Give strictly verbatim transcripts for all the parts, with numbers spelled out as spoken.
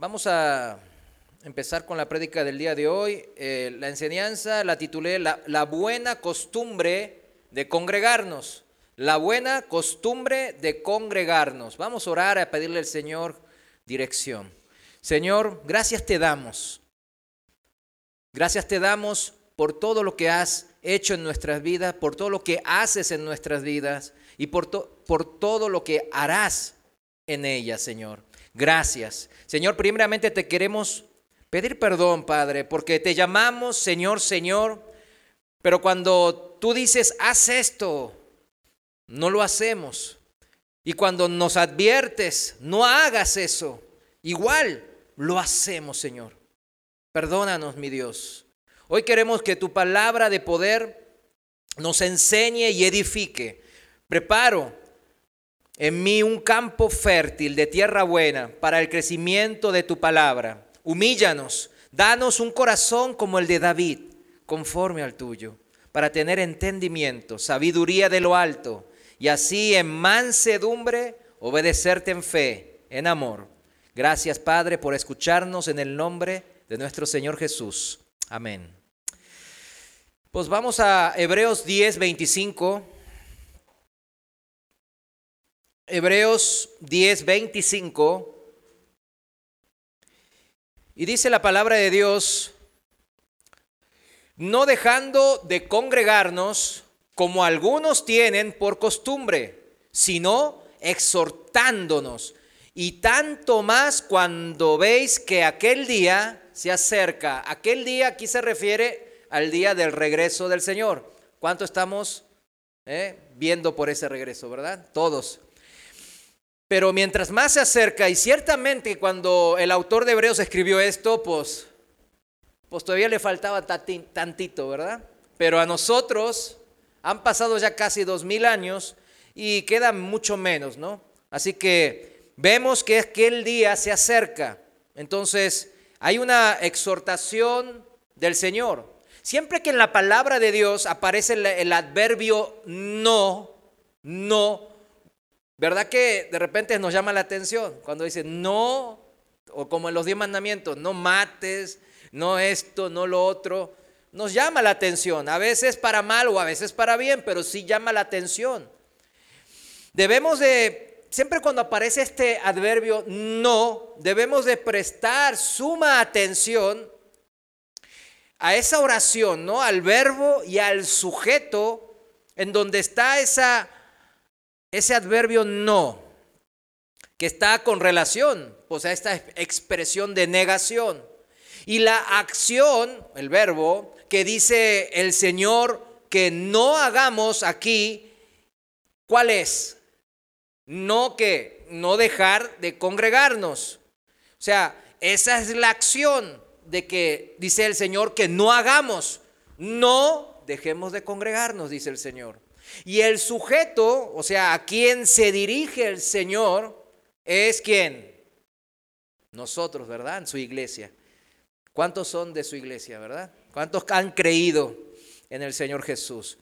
Vamos a empezar con la prédica del día de hoy. Eh, la enseñanza la titulé la, la buena costumbre de congregarnos. La buena costumbre de congregarnos. Vamos a orar, a pedirle al Señor dirección. Señor, gracias te damos. Gracias te damos por todo lo que has hecho en nuestras vidas, por todo lo que haces en nuestras vidas y por, to- por todo lo que harás en ellas, Señor. Gracias. Señor, primeramente te queremos pedir perdón, Padre, porque te llamamos Señor, Señor, pero cuando tú dices, haz esto, no lo hacemos. Y cuando nos adviertes, no hagas eso, igual lo hacemos, Señor. Perdónanos, mi Dios. Hoy queremos que tu palabra de poder nos enseñe y edifique. Preparo en mí un campo fértil de tierra buena para el crecimiento de tu palabra. Humíllanos, danos un corazón como el de David, conforme al tuyo, para tener entendimiento, sabiduría de lo alto, y así en mansedumbre obedecerte en fe, en amor. Gracias, Padre, por escucharnos en el nombre de nuestro Señor Jesús. Amén. Pues vamos a Hebreos diez, veinticinco. Hebreos diez, veinticinco. Y dice la palabra de Dios, no dejando de congregarnos como algunos tienen por costumbre, sino exhortándonos. Y tanto más cuando veis que aquel día se acerca. Aquel día aquí se refiere al día del regreso del Señor. ¿Cuánto estamos eh, viendo por ese regreso, verdad? Todos. Pero mientras más se acerca, y ciertamente cuando el autor de Hebreos escribió esto, pues, pues todavía le faltaba tantito, ¿verdad? Pero a nosotros han pasado ya casi dos mil años y queda mucho menos, ¿no? Así que vemos que aquel día se acerca. Entonces hay una exhortación del Señor. Siempre que en la palabra de Dios aparece el, el adverbio no, no, ¿verdad que de repente nos llama la atención? Cuando dice no, o como en los diez mandamientos, no mates, no esto, no lo otro. Nos llama la atención, a veces para mal o a veces para bien, pero sí llama la atención. Debemos de, siempre cuando aparece este adverbio no, debemos de prestar suma atención a esa oración, ¿no? Al verbo y al sujeto en donde está esa Ese adverbio no, que está con relación, pues a esta expresión de negación. Y la acción, el verbo, que dice el Señor que no hagamos aquí, ¿cuál es? No que, no dejar de congregarnos. O sea, esa es la acción de que dice el Señor que no hagamos. No dejemos de congregarnos, dice el Señor. Y el sujeto, o sea, a quien se dirige el Señor, es ¿quién? Nosotros, ¿verdad? En su iglesia. ¿Cuántos son de su iglesia, verdad? ¿Cuántos han creído en el Señor Jesús?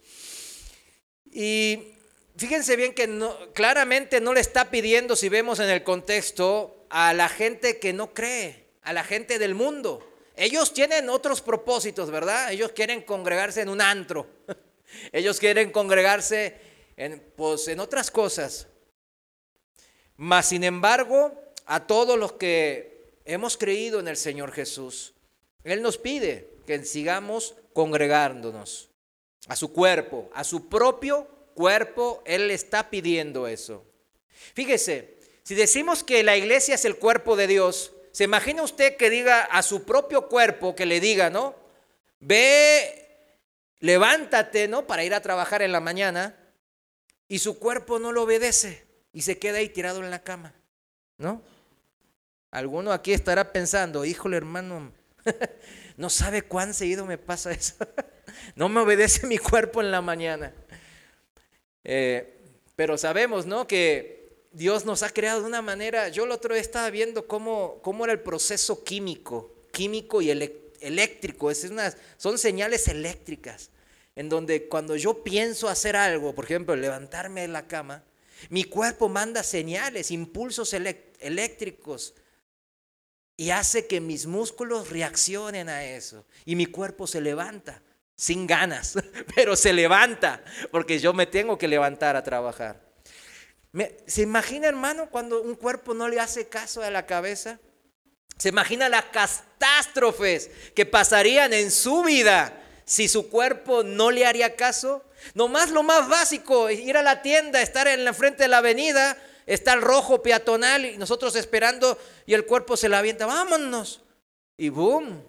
Y fíjense bien que no, claramente no le está pidiendo, si vemos en el contexto, a la gente que no cree, a la gente del mundo. Ellos tienen otros propósitos, ¿verdad? Ellos quieren congregarse en un antro. Ellos quieren congregarse en, pues, en otras cosas. Mas, sin embargo, a todos los que hemos creído en el Señor Jesús, Él nos pide que sigamos congregándonos a su cuerpo, a su propio cuerpo. Él le está pidiendo eso. Fíjese, si decimos que la iglesia es el cuerpo de Dios, ¿se imagina usted que diga a su propio cuerpo, que le diga, ¿no? Ve, levántate, ¿no? Para ir a trabajar en la mañana, y su cuerpo no lo obedece y se queda ahí tirado en la cama, ¿no? Alguno aquí estará pensando, híjole, hermano, no sabe cuán seguido me pasa eso. No me obedece mi cuerpo en la mañana. Eh, pero sabemos, ¿no? Que Dios nos ha creado de una manera. Yo el otro día estaba viendo cómo, cómo era el proceso químico, químico y eléctrico. eléctrico, es una, son señales eléctricas, en donde cuando yo pienso hacer algo, por ejemplo, levantarme de la cama, mi cuerpo manda señales, impulsos eléctricos y hace que mis músculos reaccionen a eso. Y mi cuerpo se levanta, sin ganas, pero se levanta, porque yo me tengo que levantar a trabajar. Me, ¿Se imagina, hermano, cuando un cuerpo no le hace caso a la cabeza? ¿Se imagina las catástrofes que pasarían en su vida si su cuerpo no le haría caso? Nomás lo más básico, ir a la tienda, estar en la frente de la avenida, está el rojo peatonal y nosotros esperando y el cuerpo se la avienta, vámonos. Y boom,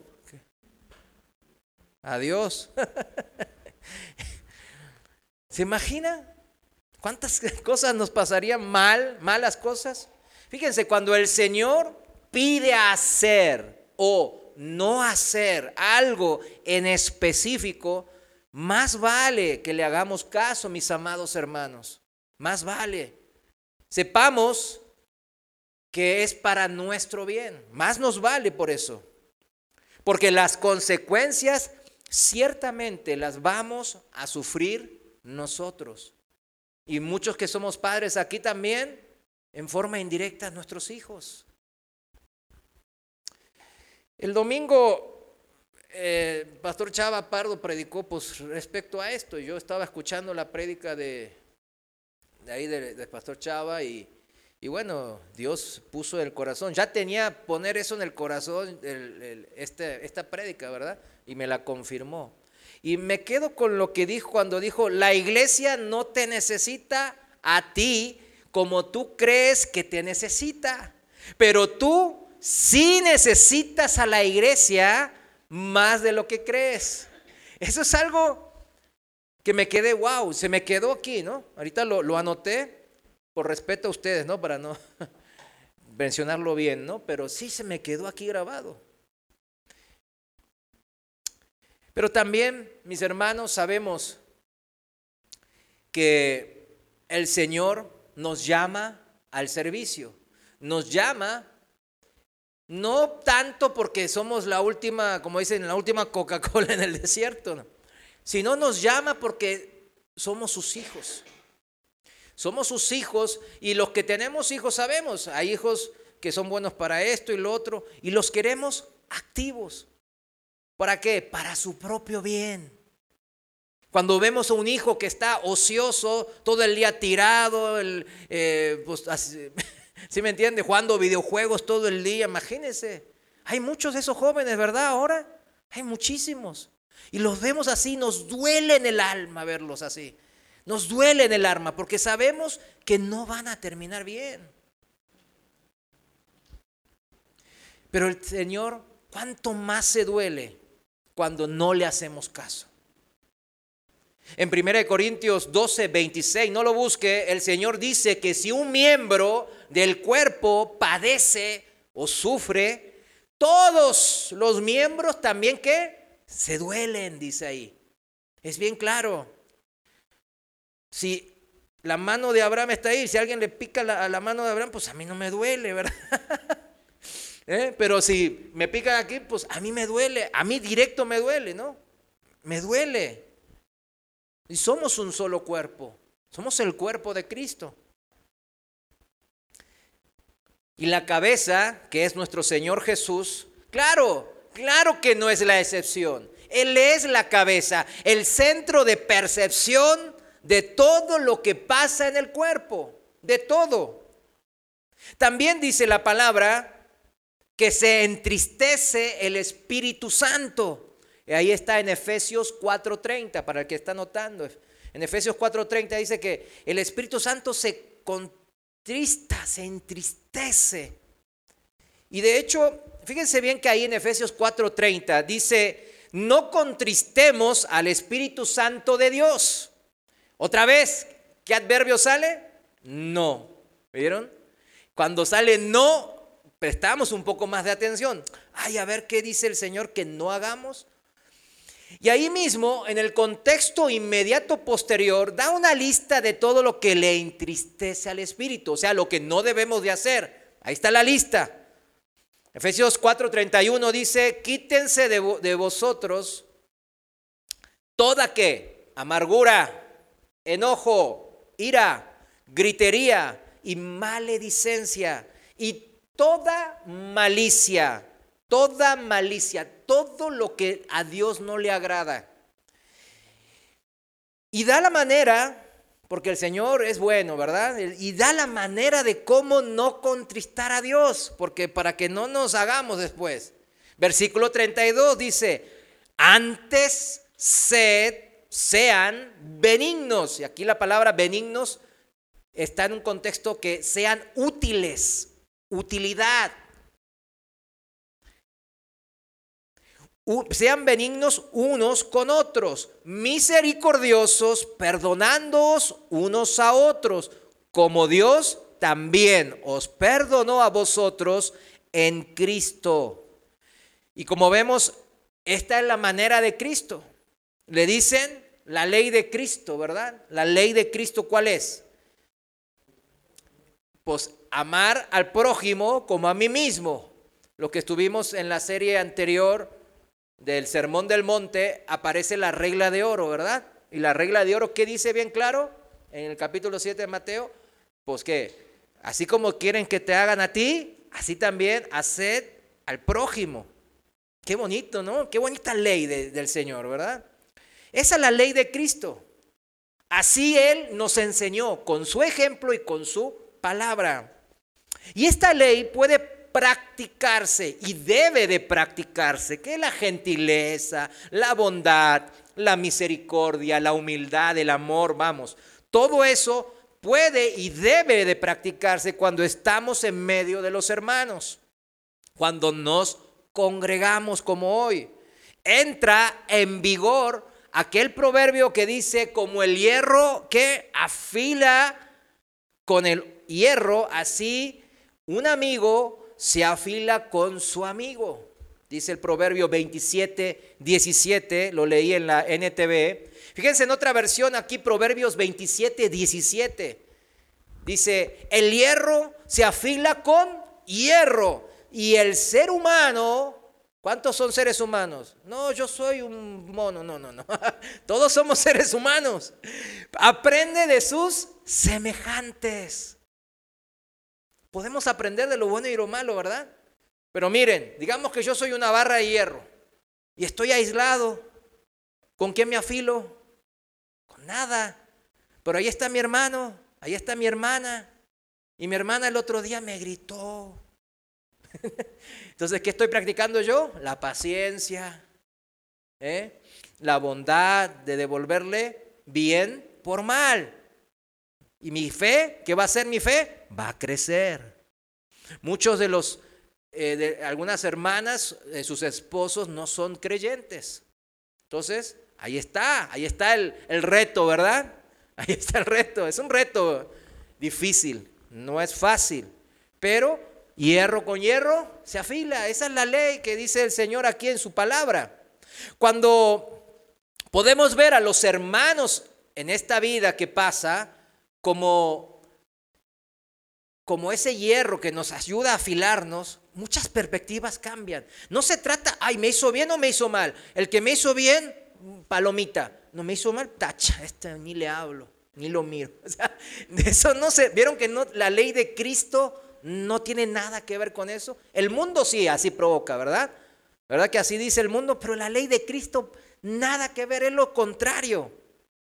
adiós. ¿Se imagina cuántas cosas nos pasarían mal, malas cosas? Fíjense, cuando el Señor pide hacer o no hacer algo en específico, más vale que le hagamos caso, mis amados hermanos. Más vale. Sepamos que es para nuestro bien. Más nos vale por eso. Porque las consecuencias ciertamente las vamos a sufrir nosotros. Y muchos que somos padres aquí también, en forma indirecta, nuestros hijos. El domingo, eh, Pastor Chava Pardo predicó pues, respecto a esto. Yo estaba escuchando la prédica de, de ahí del de Pastor Chava y, y bueno, Dios puso el corazón. Ya tenía poner eso en el corazón, el, el, este, esta prédica, ¿verdad? Y me la confirmó. Y me quedo con lo que dijo cuando dijo, la iglesia no te necesita a ti como tú crees que te necesita, pero tú sí necesitas a la iglesia más de lo que crees. Eso es algo que me quedé, wow, se me quedó aquí, ¿no? Ahorita lo, lo anoté por respeto a ustedes, ¿no? Para no mencionarlo bien, ¿no? Pero sí se me quedó aquí grabado. Pero también, mis hermanos, sabemos que el Señor nos llama al servicio. Nos llama no tanto porque somos la última, como dicen, la última Coca-Cola en el desierto, ¿no? Sino nos llama porque somos sus hijos. Somos sus hijos y los que tenemos hijos sabemos, hay hijos que son buenos para esto y lo otro y los queremos activos. ¿Para qué? Para su propio bien. Cuando vemos a un hijo que está ocioso, todo el día tirado, el, eh, pues, así, ¿sí me entiende? Jugando videojuegos todo el día, imagínense. Hay muchos de esos jóvenes, ¿verdad? Ahora hay muchísimos. Y los vemos así, nos duele en el alma verlos así. Nos duele en el alma porque sabemos que no van a terminar bien. Pero el Señor, ¿cuánto más se duele cuando no le hacemos caso? En primera de Corintios doce, veintiséis, no lo busque, el Señor dice que si un miembro del cuerpo padece o sufre, todos los miembros también ¿qué? Se duelen, dice ahí. Es bien claro. Si la mano de Abraham está ahí, si alguien le pica la, a la mano de Abraham, pues a mí no me duele, ¿verdad? ¿Eh? Pero si me pican aquí, pues a mí me duele, a mí directo me duele, ¿no? Me duele. Y somos un solo cuerpo, somos el cuerpo de Cristo. Y la cabeza, que es nuestro Señor Jesús, claro, claro que no es la excepción. Él es la cabeza, el centro de percepción de todo lo que pasa en el cuerpo, de todo. También dice la palabra que se entristece el Espíritu Santo. Y ahí está en Efesios cuatro treinta, para el que está notando. En Efesios cuatro treinta dice que el Espíritu Santo se contrista, se entristece. Y de hecho, fíjense bien que ahí en Efesios cuatro treinta dice, no contristemos al Espíritu Santo de Dios. Otra vez, ¿qué adverbio sale? No. ¿Vieron? Cuando sale no, prestamos un poco más de atención. Ay, a ver qué dice el Señor que no hagamos. Y ahí mismo, en el contexto inmediato posterior, da una lista de todo lo que le entristece al Espíritu, o sea, lo que no debemos de hacer. Ahí está la lista. Efesios cuatro treinta y uno dice, quítense de, vo- de vosotros toda ¿qué? Amargura, enojo, ira, gritería y maledicencia y toda malicia. toda malicia, todo lo que a Dios no le agrada. Y da la manera, porque el Señor es bueno, ¿verdad? Y da la manera de cómo no contristar a Dios, porque para que no nos hagamos después. Versículo treinta y dos dice, antes sed, sean benignos. Y aquí la palabra benignos está en un contexto que sean útiles, utilidad. Sean benignos unos con otros, misericordiosos, perdonándoos unos a otros, como Dios también os perdonó a vosotros en Cristo. Y como vemos, esta es la manera de Cristo. Le dicen la ley de Cristo, ¿verdad? La ley de Cristo, ¿cuál es? Pues amar al prójimo como a mí mismo. Lo que estuvimos en la serie anterior del Sermón del Monte, aparece la regla de oro, ¿verdad? Y la regla de oro, ¿qué dice bien claro? En el capítulo siete de Mateo, pues que así como quieren que te hagan a ti, así también haced al prójimo. Qué bonito, ¿no? Qué bonita ley de, del Señor, ¿verdad? Esa es la ley de Cristo. Así Él nos enseñó con su ejemplo y con su palabra. Y esta ley puede practicarse y debe de practicarse, que la gentileza, la bondad, la misericordia, la humildad, el amor, vamos, todo eso puede y debe de practicarse cuando estamos en medio de los hermanos, cuando nos congregamos como hoy. Entra en vigor aquel proverbio que dice, como el hierro que afila con el hierro, así un amigo se afila con su amigo. Dice el proverbio veintisiete, diecisiete, lo leí en la N T V. Fíjense en otra versión aquí, proverbios veintisiete, diecisiete. Dice, el hierro se afila con hierro. Y el ser humano, ¿cuántos son seres humanos? No, yo soy un mono, no, no, no. Todos somos seres humanos. Aprende de sus semejantes. Podemos aprender de lo bueno y lo malo, ¿verdad? Pero miren, digamos que yo soy una barra de hierro y estoy aislado. ¿Con quién me afilo? Con nada. Pero ahí está mi hermano, ahí está mi hermana. Y mi hermana el otro día me gritó. Entonces, ¿qué estoy practicando yo? La paciencia, ¿eh? La bondad de devolverle bien por mal. ¿Y mi fe? ¿Qué va a hacer mi fe? Va a crecer. Muchos de los, eh, de algunas hermanas, eh, sus esposos no son creyentes. Entonces, ahí está, ahí está el, el reto, ¿verdad? Ahí está el reto. Es un reto difícil, no es fácil. Pero hierro con hierro se afila. Esa es la ley que dice el Señor aquí en su palabra. Cuando podemos ver a los hermanos en esta vida que pasa, Como, como ese hierro que nos ayuda a afilarnos, muchas perspectivas cambian. No se trata, ay, ¿me hizo bien o me hizo mal? El que me hizo bien, palomita. No me hizo mal, tacha, este ni le hablo, ni lo miro. O sea, de eso no se, ¿vieron que no, la ley de Cristo no tiene nada que ver con eso? El mundo sí, así provoca, ¿verdad? ¿Verdad que así dice el mundo? Pero la ley de Cristo, nada que ver, es lo contrario.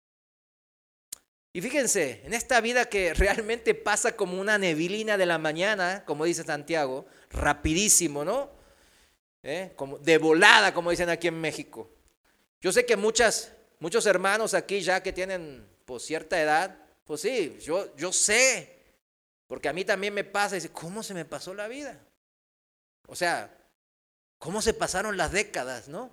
Y fíjense, en esta vida que realmente pasa como una neblina de la mañana, como dice Santiago, rapidísimo, ¿no? ¿Eh? Como de volada, como dicen aquí en México. Yo sé que muchas, muchos hermanos aquí ya que tienen pues, cierta edad, pues sí, yo, yo sé, porque a mí también me pasa, dice, ¿cómo se me pasó la vida? O sea, ¿cómo se pasaron las décadas, no?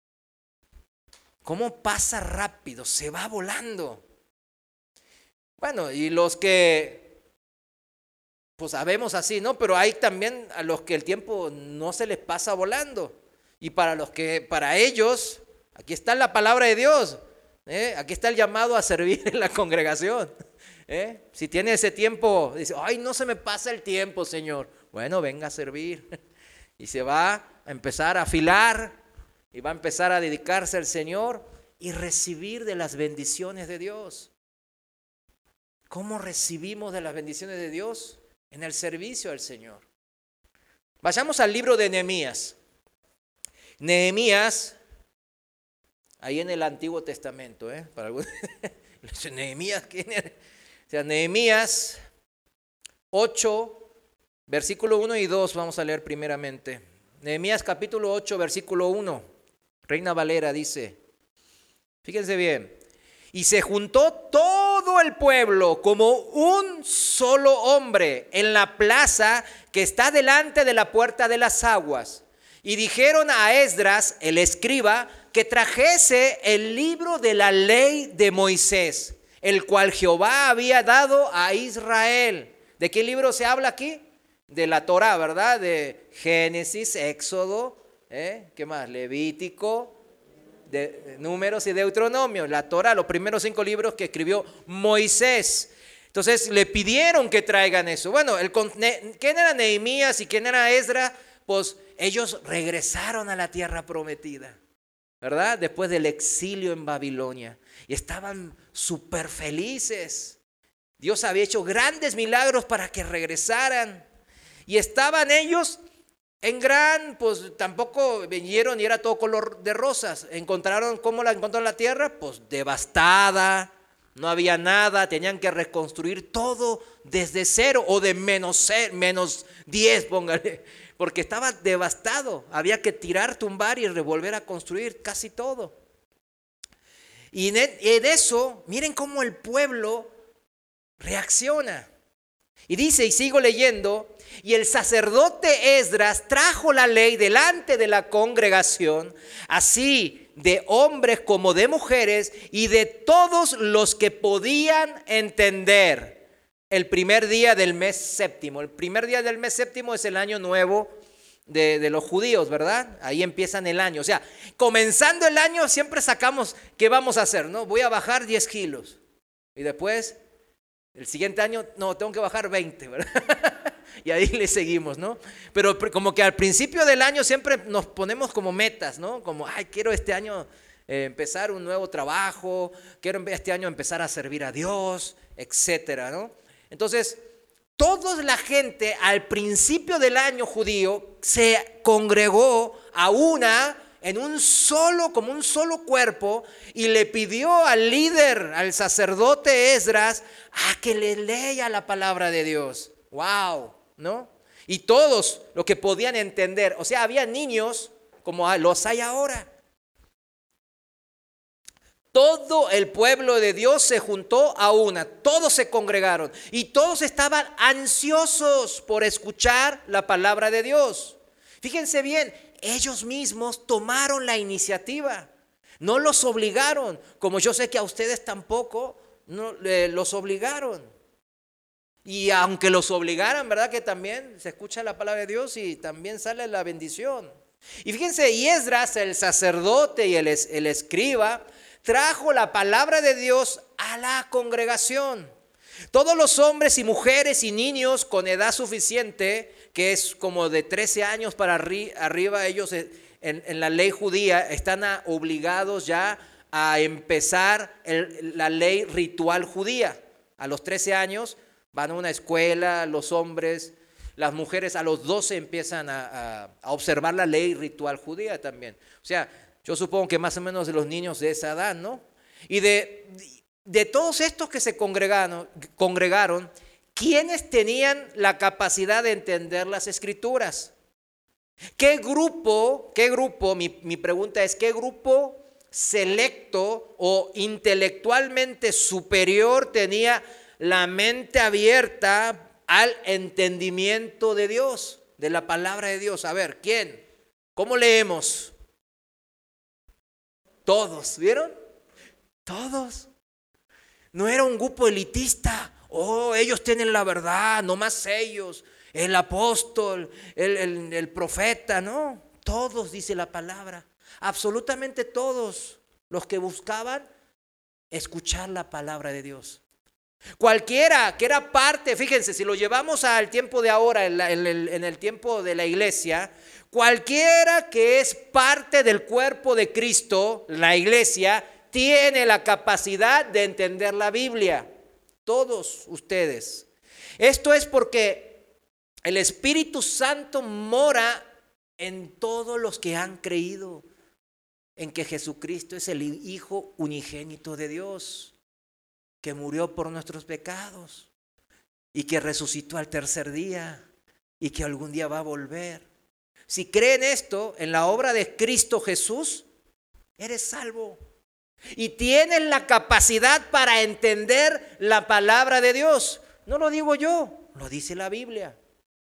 ¿Cómo pasa rápido? Se va volando. Bueno, y los que, pues sabemos así, ¿no? Pero hay también a los que el tiempo no se les pasa volando. Y para los que, para ellos, aquí está la palabra de Dios, ¿eh? Aquí está el llamado a servir en la congregación, ¿eh? Si tiene ese tiempo, dice, ay, no se me pasa el tiempo, Señor. Bueno, venga a servir. Y se va a empezar a afilar y va a empezar a dedicarse al Señor y recibir de las bendiciones de Dios. ¿Cómo recibimos de las bendiciones de Dios? En el servicio al Señor. Vayamos al libro de Nehemías. Nehemías, ahí en el Antiguo Testamento, ¿eh? Para algunos, Nehemías, ¿quién era? O sea, Nehemías ocho, versículo uno y dos, vamos a leer primeramente. Nehemías capítulo ocho, versículo uno, Reina Valera dice, fíjense bien, y se juntó todo el pueblo como un solo hombre en la plaza que está delante de la puerta de las aguas. Y dijeron a Esdras, el escriba, que trajese el libro de la ley de Moisés, el cual Jehová había dado a Israel. ¿De qué libro se habla aquí? De la Torá, ¿verdad? De Génesis, Éxodo, ¿eh? ¿Qué más? Levítico, de Números y Deuteronomio. La Torá, los primeros cinco libros que escribió Moisés. Entonces le pidieron que traigan eso. Bueno, el, ¿quién era Nehemías y quién era Esdras? Pues ellos regresaron a la tierra prometida, ¿verdad? Después del exilio en Babilonia. Y estaban súper felices. Dios había hecho grandes milagros para que regresaran. Y estaban ellos en gran, pues tampoco vinieron y era todo color de rosas. Encontraron, ¿cómo la encontró la tierra? Pues devastada, no había nada, tenían que reconstruir todo desde cero o de menos, menos diez, póngale. Porque estaba devastado, había que tirar, tumbar y revolver a construir casi todo. Y en eso, miren cómo el pueblo reacciona. Y dice, y sigo leyendo, y el sacerdote Esdras trajo la ley delante de la congregación, así de hombres como de mujeres, y de todos los que podían entender. El primer día del mes séptimo. El primer día del mes séptimo es el año nuevo de, de los judíos, ¿verdad? Ahí empiezan el año. O sea, comenzando el año siempre sacamos, ¿qué vamos a hacer? ¿No? Voy a bajar diez kilos. Y después, el siguiente año, no, tengo que bajar veinte, ¿verdad? Y ahí le seguimos, ¿no? Pero como que al principio del año siempre nos ponemos como metas, ¿no? Como, ay, quiero este año eh, empezar un nuevo trabajo, quiero este año empezar a servir a Dios, etcétera, ¿no? Entonces, toda la gente al principio del año judío se congregó a una, en un solo, como un solo cuerpo, y le pidió al líder, al sacerdote Esdras, a que le lea la palabra de Dios. ¡Wow! ¿No? Y todos los que podían entender, o sea, había niños como los hay ahora. Todo el pueblo de Dios se juntó a una, todos se congregaron y todos estaban ansiosos por escuchar la palabra de Dios. Fíjense bien, ellos mismos tomaron la iniciativa, no los obligaron, como yo sé que a ustedes tampoco no, eh, los obligaron. Y aunque los obligaran, ¿verdad? Que también se escucha la palabra de Dios y también sale la bendición. Y fíjense, y Esdras, el sacerdote y el, el escriba, trajo la palabra de Dios a la congregación. Todos los hombres y mujeres y niños con edad suficiente, que es como de trece años para arri- arriba, ellos en, en la ley judía están a, obligados ya a empezar el, la ley ritual judía. A los trece años van a una escuela, los hombres, las mujeres a los doce empiezan a, a, a observar la ley ritual judía también. O sea, yo supongo que más o menos de los niños de esa edad, ¿no? Y de, de todos estos que se congregaron, congregaron, ¿quiénes tenían la capacidad de entender las escrituras? ¿Qué grupo, qué grupo, mi, mi pregunta es, qué grupo selecto o intelectualmente superior tenía la mente abierta al entendimiento de Dios, de la palabra de Dios? A ver, ¿quién? ¿Cómo leemos? Todos, ¿vieron? Todos. No era un grupo elitista. Oh, ellos tienen la verdad, no más ellos. El apóstol, el, el, el profeta, no. Todos, dice la palabra. Absolutamente todos los que buscaban escuchar la palabra de Dios. Cualquiera que era parte, fíjense, si lo llevamos al tiempo de ahora, en, la, en, el, en el tiempo de la iglesia, cualquiera que es parte del cuerpo de Cristo, la iglesia, tiene la capacidad de entender la Biblia. Todos ustedes. Esto es porque el Espíritu Santo mora en todos los que han creído en que Jesucristo es el Hijo unigénito de Dios, que murió por nuestros pecados y que resucitó al tercer día y que algún día va a volver. Si creen esto en la obra de Cristo Jesús, eres salvo y tienes la capacidad para entender la palabra de Dios. No lo digo yo, lo dice la Biblia.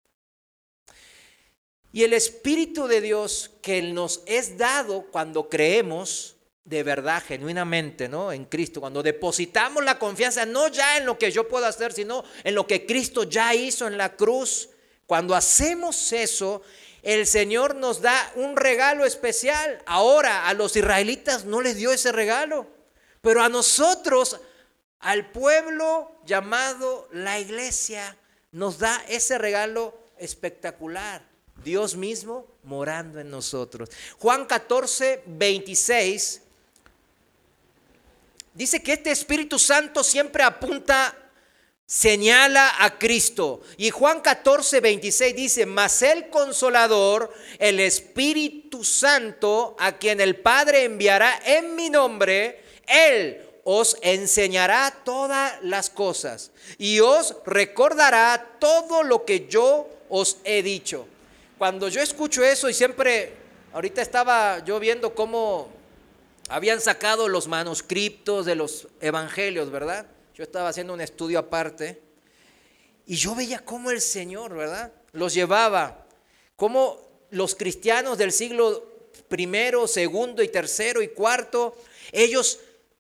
Y el Espíritu de Dios que nos es dado cuando creemos de verdad, genuinamente, ¿no? En Cristo, cuando depositamos la confianza no ya en lo que yo puedo hacer, sino en lo que Cristo ya hizo en la cruz. Cuando hacemos eso, el Señor nos da un regalo especial. Ahora a los israelitas no les dio ese regalo, pero a nosotros, al pueblo llamado la iglesia, nos da ese regalo espectacular. Dios mismo morando en nosotros. Juan catorce, veintiséis dice que este Espíritu Santo siempre apunta, señala a Cristo. Y Juan catorce, veintiséis dice: mas el Consolador, el Espíritu Santo, a quien el Padre enviará en mi nombre, Él os enseñará todas las cosas y os recordará todo lo que yo os he dicho. Cuando yo escucho eso, y siempre, ahorita estaba yo viendo cómo habían sacado los manuscritos de los evangelios, ¿verdad? Yo estaba haciendo un estudio aparte y yo veía cómo el Señor, ¿verdad?, los llevaba, cómo los cristianos del siglo primero, segundo y tercero y cuarto, ellos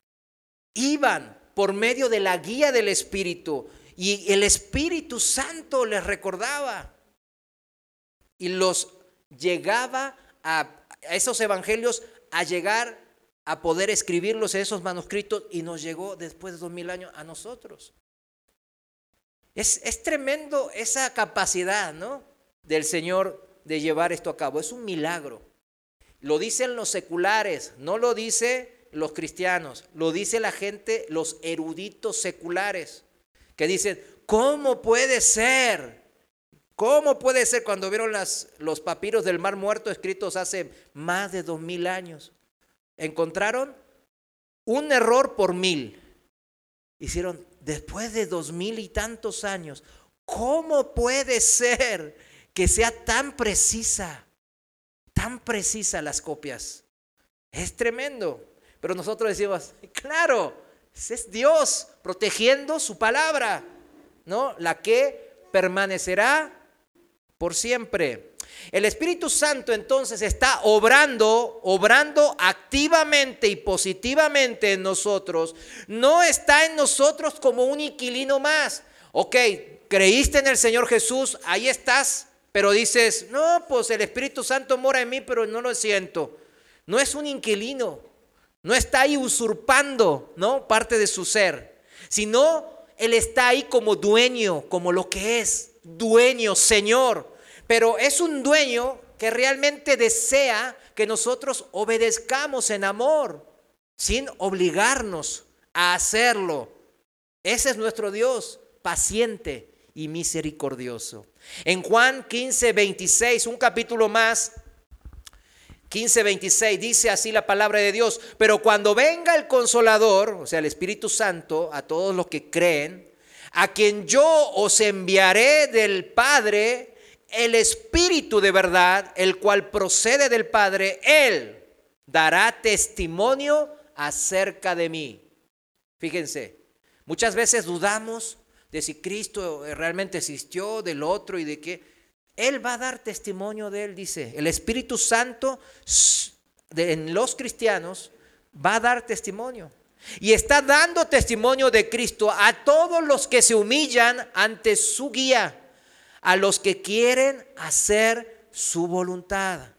iban por medio de la guía del Espíritu y el Espíritu Santo les recordaba y los llegaba a, a esos evangelios a llegar a poder escribirlos en esos manuscritos, y nos llegó después de dos mil años a nosotros. Es, es tremendo esa capacidad, ¿no?, del Señor de llevar esto a cabo. Es un milagro. Lo dicen los seculares, no lo dice los cristianos, lo dice la gente, los eruditos seculares, que dicen: ¿cómo puede ser? ¿Cómo puede ser? Cuando vieron las, los papiros del Mar Muerto escritos hace más de dos mil años, encontraron un error por mil. Hicieron, después de dos mil y tantos años, ¿cómo puede ser que sea tan precisa, tan precisa las copias? Es tremendo. Pero nosotros decimos, claro, es Dios protegiendo su palabra, ¿no?, la que permanecerá por siempre. El Espíritu Santo entonces está obrando, obrando activamente y positivamente en nosotros. No está en nosotros como un inquilino más. Ok, creíste en el Señor Jesús, ahí estás, pero dices, no, pues el Espíritu Santo mora en mí, pero no lo siento. No es un inquilino, no está ahí usurpando, ¿no?, parte de su ser, sino Él está ahí como dueño, como lo que es, dueño, Señor. Pero es un dueño que realmente desea que nosotros obedezcamos en amor, sin obligarnos a hacerlo. Ese es nuestro Dios, paciente y misericordioso. En Juan quince, veintiséis, un capítulo más, quince, veintiséis, dice así la palabra de Dios: pero cuando venga el Consolador, o sea, el Espíritu Santo, a todos los que creen, a quien yo os enviaré del Padre, el Espíritu de verdad, el cual procede del Padre, Él dará testimonio acerca de mí. Fíjense, muchas veces dudamos de si Cristo realmente existió, del otro y de qué. Él va a dar testimonio de Él, dice. El Espíritu Santo en los cristianos va a dar testimonio. Y está dando testimonio de Cristo a todos los que se humillan ante su guía, a los que quieren hacer su voluntad.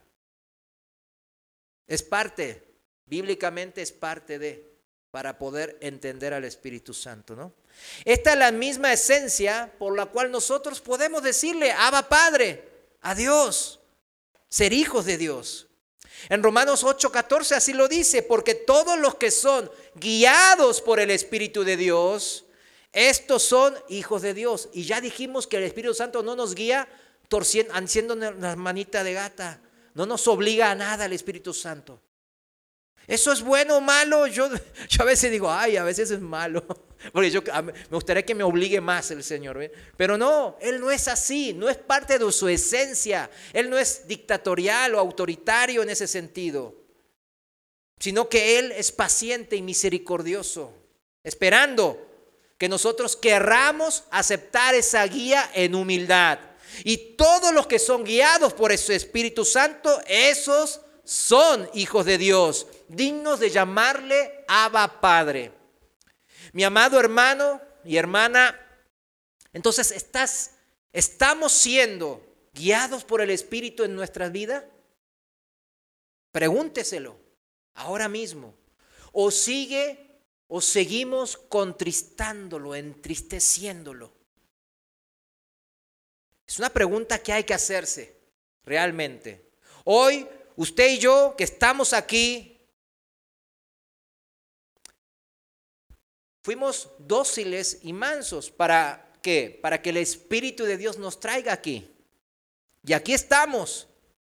Es parte, bíblicamente es parte de, para poder entender al Espíritu Santo, ¿no? Esta es la misma esencia por la cual nosotros podemos decirle Abba Padre a Dios, ser hijos de Dios. En Romanos ocho, catorce así lo dice: porque todos los que son guiados por el Espíritu de Dios, estos son hijos de Dios. Y ya dijimos que el Espíritu Santo no nos guía torciendo, haciendo una manita de gata. no nos obliga a nada el Espíritu Santo. ¿Eso es bueno o malo? Yo, yo a veces digo, ay, a veces es malo. Porque yo me gustaría que me obligue más el Señor, ¿ve? Pero no, Él no es así, no es parte de su esencia. Él no es dictatorial o autoritario en ese sentido, sino que Él es paciente y misericordioso, esperando que nosotros querramos aceptar esa guía en humildad. Y todos los que son guiados por ese Espíritu Santo, esos son hijos de Dios, dignos de llamarle Abba Padre. Mi amado hermano y hermana, entonces estás, ¿estamos siendo guiados por el Espíritu en nuestras vidas? Pregúnteselo ahora mismo. ¿O sigue o seguimos contristándolo, entristeciéndolo? Es una pregunta que hay que hacerse realmente. Hoy, usted y yo que estamos aquí, fuimos dóciles y mansos. ¿Para qué? Para que el Espíritu de Dios nos traiga aquí. Y aquí estamos.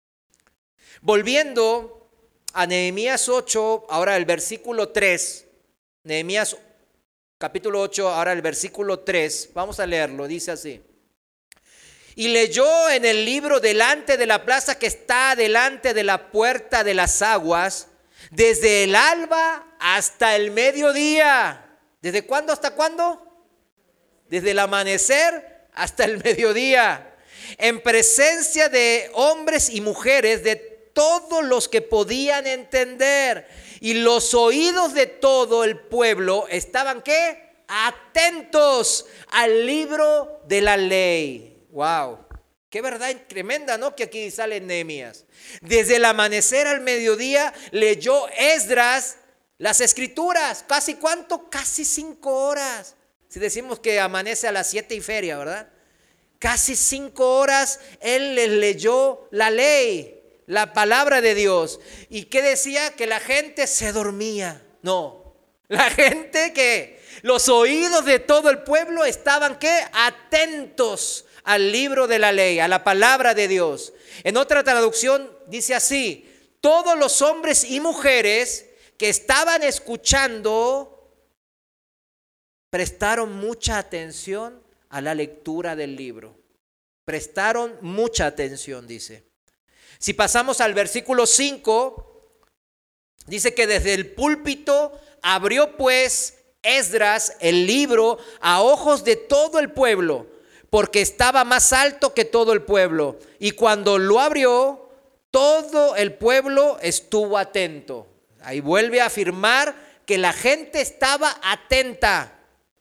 Volviendo a Nehemías ocho, ahora el versículo tres. Nehemías capítulo ocho, ahora el versículo tres. Vamos a leerlo, dice así. Y leyó en el libro delante de la plaza que está delante de la puerta de las aguas, desde el alba hasta el mediodía. ¿Desde cuándo hasta cuándo? Desde el amanecer hasta el mediodía. En presencia de hombres y mujeres, de todos los que podían entender. Y los oídos de todo el pueblo estaban, ¿qué? Atentos al libro de la ley. ¡Wow! Qué verdad tremenda, ¿no? Que aquí sale en Nehemías. Desde el amanecer al mediodía leyó Esdras las escrituras. ¿Casi cuánto? Casi cinco horas. Si decimos que amanece a las siete y feria, ¿verdad? Casi cinco horas él les leyó la ley, la palabra de Dios. ¿Y qué decía? Que la gente se dormía. No, la gente que los oídos de todo el pueblo estaban, ¿qué? Atentos al libro de la ley, a la palabra de Dios. En otra traducción dice así: todos los hombres y mujeres que estaban escuchando prestaron mucha atención a la lectura del libro. Prestaron mucha atención, dice. Si pasamos al versículo cinco, dice que desde el púlpito abrió pues Esdras el libro a ojos de todo el pueblo, porque estaba más alto que todo el pueblo. Y cuando lo abrió, todo el pueblo estuvo atento. Ahí vuelve a afirmar que la gente estaba atenta.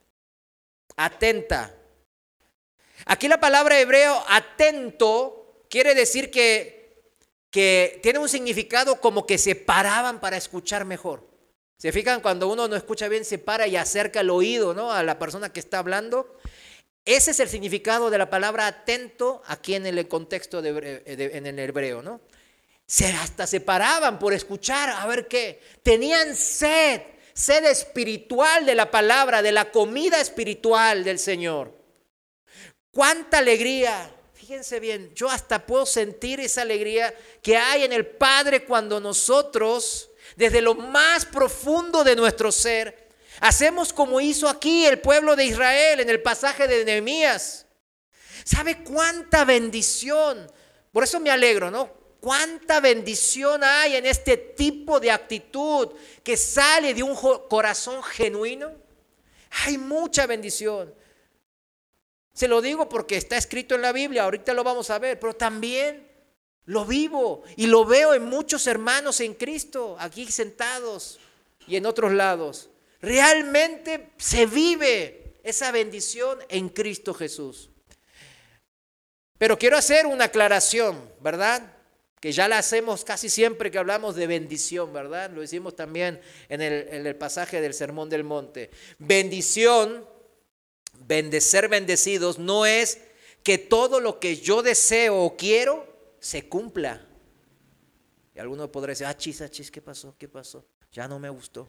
Atenta. Aquí la palabra hebreo atento quiere decir que, que tiene un significado como que se paraban para escuchar mejor. ¿Se fijan? Cuando uno no escucha bien, se para y acerca el oído, ¿no?, a la persona que está hablando. Ese es el significado de la palabra atento aquí en el contexto de, de, en el hebreo, ¿no? Se, hasta se paraban por escuchar, a ver qué. Tenían sed, sed espiritual de la palabra, de la comida espiritual del Señor. ¡Cuánta alegría! Fíjense bien, yo hasta puedo sentir esa alegría que hay en el Padre cuando nosotros, desde lo más profundo de nuestro ser, hacemos como hizo aquí el pueblo de Israel en el pasaje de Nehemías. ¿Sabe cuánta bendición? Por eso me alegro, ¿no? Cuánta bendición hay en este tipo de actitud que sale de un corazón genuino. Hay mucha bendición. Se lo digo porque está escrito en la Biblia, ahorita lo vamos a ver, pero también lo vivo y lo veo en muchos hermanos en Cristo, aquí sentados y en otros lados. Realmente se vive esa bendición en Cristo Jesús. Pero quiero hacer una aclaración, ¿verdad? Que ya la hacemos casi siempre que hablamos de bendición, ¿verdad? Lo hicimos también en el, en el pasaje del Sermón del Monte. Bendición, bendecer bendecidos, no es que todo lo que yo deseo o quiero se cumpla. Y alguno podrá decir, ah, chis, ah, chis, ¿qué pasó? ¿Qué pasó? Ya no me gustó.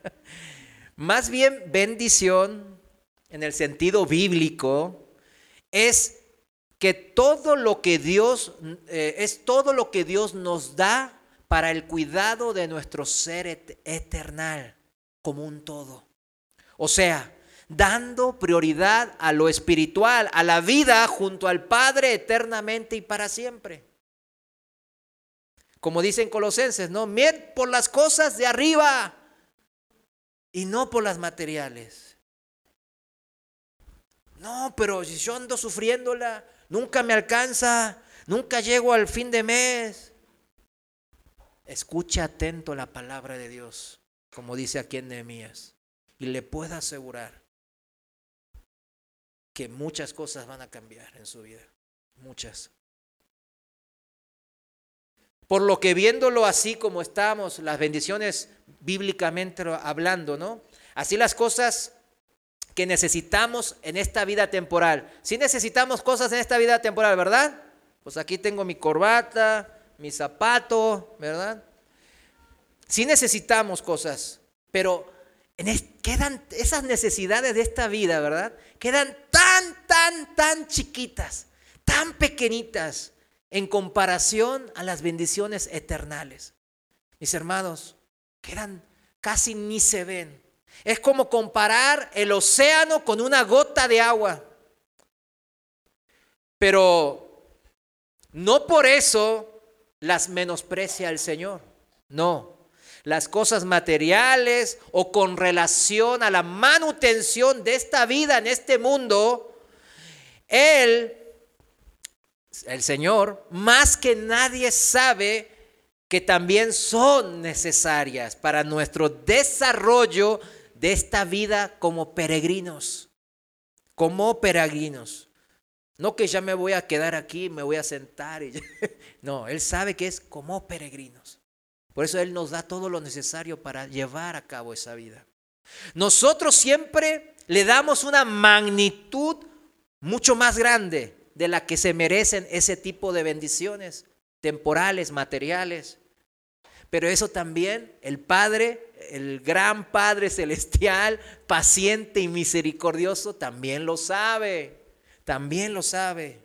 Más bien, bendición, en el sentido bíblico, es que todo lo que Dios, eh, es todo lo que Dios nos da para el cuidado de nuestro ser et- eternal, como un todo. O sea, dando prioridad a lo espiritual, a la vida junto al Padre eternamente y para siempre. Como dicen Colosenses, ¿no? Mirad por las cosas de arriba y no por las materiales. No, pero si yo ando sufriéndola, nunca me alcanza, nunca llego al fin de mes. Escucha atento la palabra de Dios, como dice aquí en Nehemías, y le puedo asegurar que muchas cosas van a cambiar en su vida, muchas. Por lo que viéndolo así como estamos, las bendiciones bíblicamente hablando, ¿no? Así las cosas que necesitamos en esta vida temporal. Sí necesitamos cosas en esta vida temporal, ¿verdad? Pues aquí tengo mi corbata, mi zapato, ¿verdad? Sí necesitamos cosas, pero en es, quedan esas necesidades de esta vida, ¿verdad? Quedan tan, tan, tan chiquitas, tan pequeñitas en comparación a las bendiciones eternales. Mis hermanos, quedan, casi ni se ven. Es como comparar el océano con una gota de agua. Pero no por eso las menosprecia el Señor. No. Las cosas materiales o con relación a la manutención de esta vida en este mundo, Él, el Señor, más que nadie sabe que también son necesarias para nuestro desarrollo de esta vida como peregrinos, como peregrinos. No que ya me voy a quedar aquí, me voy a sentar. Y no, Él sabe que es como peregrinos. Por eso Él nos da todo lo necesario para llevar a cabo esa vida. Nosotros siempre le damos una magnitud mucho más grande de la que se merecen ese tipo de bendiciones temporales, materiales. Pero eso también el Padre, el gran Padre celestial, paciente y misericordioso, también lo sabe. También lo sabe.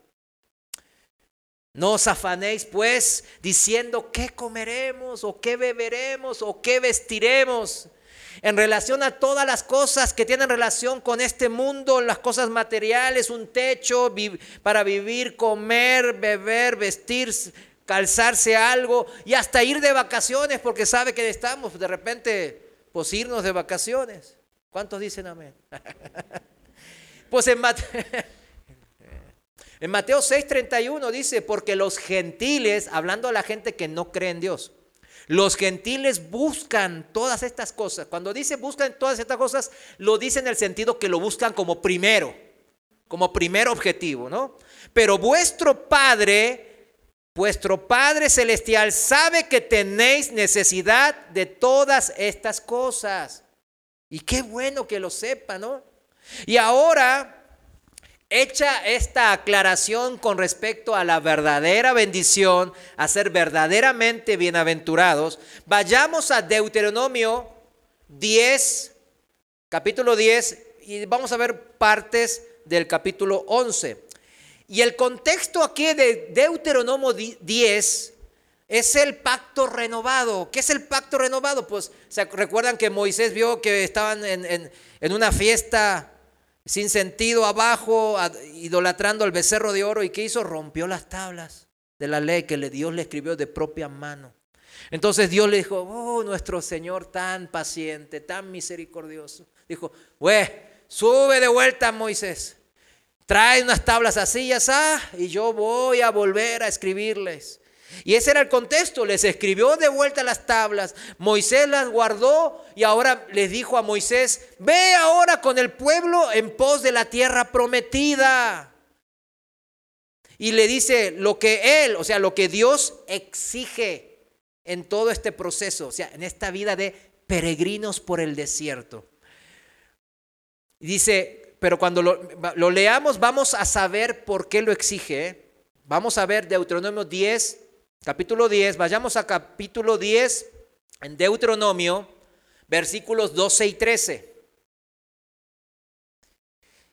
No os afanéis pues diciendo qué comeremos o qué beberemos o qué vestiremos. En relación a todas las cosas que tienen relación con este mundo, las cosas materiales, un techo para vivir, comer, beber, vestir, calzarse algo y hasta ir de vacaciones porque sabe que estamos de repente pues irnos de vacaciones. ¿Cuántos dicen amén? Pues en Mateo, en Mateo seis treinta y uno dice, porque los gentiles, hablando a la gente que no cree en Dios, los gentiles buscan todas estas cosas. Cuando dice buscan todas estas cosas, lo dice en el sentido que lo buscan como primero, como primer objetivo, ¿no? Pero vuestro Padre, vuestro Padre celestial sabe que tenéis necesidad de todas estas cosas. Y qué bueno que lo sepa, ¿no? Y ahora, hecha esta aclaración con respecto a la verdadera bendición, a ser verdaderamente bienaventurados, vayamos a Deuteronomio diez, capítulo diez, y vamos a ver partes del capítulo once. Y el contexto aquí de Deuteronomio diez es el pacto renovado. ¿Qué es el pacto renovado? Pues se recuerdan que Moisés vio que estaban en, en, en una fiesta sin sentido abajo, idolatrando al becerro de oro. ¿Y qué hizo? Rompió las tablas de la ley que Dios le escribió de propia mano. Entonces Dios le dijo, oh, nuestro Señor tan paciente, tan misericordioso. Dijo, güey, sube de vuelta Moisés. Trae unas tablas así, así, y yo voy a volver a escribirles. Y ese era el contexto, les escribió de vuelta las tablas, Moisés las guardó y ahora les dijo a Moisés, ve ahora con el pueblo en pos de la tierra prometida. Y le dice lo que él, o sea, lo que Dios exige en todo este proceso, o sea, en esta vida de peregrinos por el desierto. Y dice, pero cuando lo, lo leamos vamos a saber por qué lo exige, ¿eh? Vamos a ver Deuteronomio diez, capítulo diez, vayamos a capítulo diez en Deuteronomio, versículos doce y trece.